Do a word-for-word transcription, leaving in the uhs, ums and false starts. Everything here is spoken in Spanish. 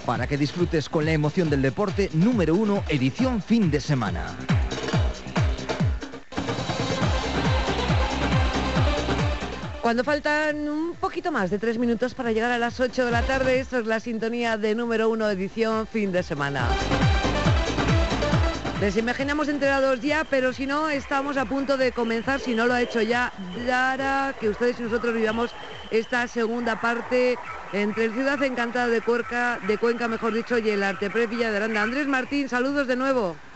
para que disfrutes con la emoción del deporte número uno, edición fin de semana. Cuando faltan un poquito más de tres minutos para llegar a las ocho de la tarde, esto es la sintonía de número uno, edición fin de semana. Les imaginamos enterados ya, pero si no, estamos a punto de comenzar, si no lo ha hecho ya, Lara, que ustedes y nosotros vivamos esta segunda parte entre el Ciudad Encantada de Cuenca, de Cuenca, mejor dicho, y el Arteprep Villa de Aranda. Andrés Martín, saludos de nuevo.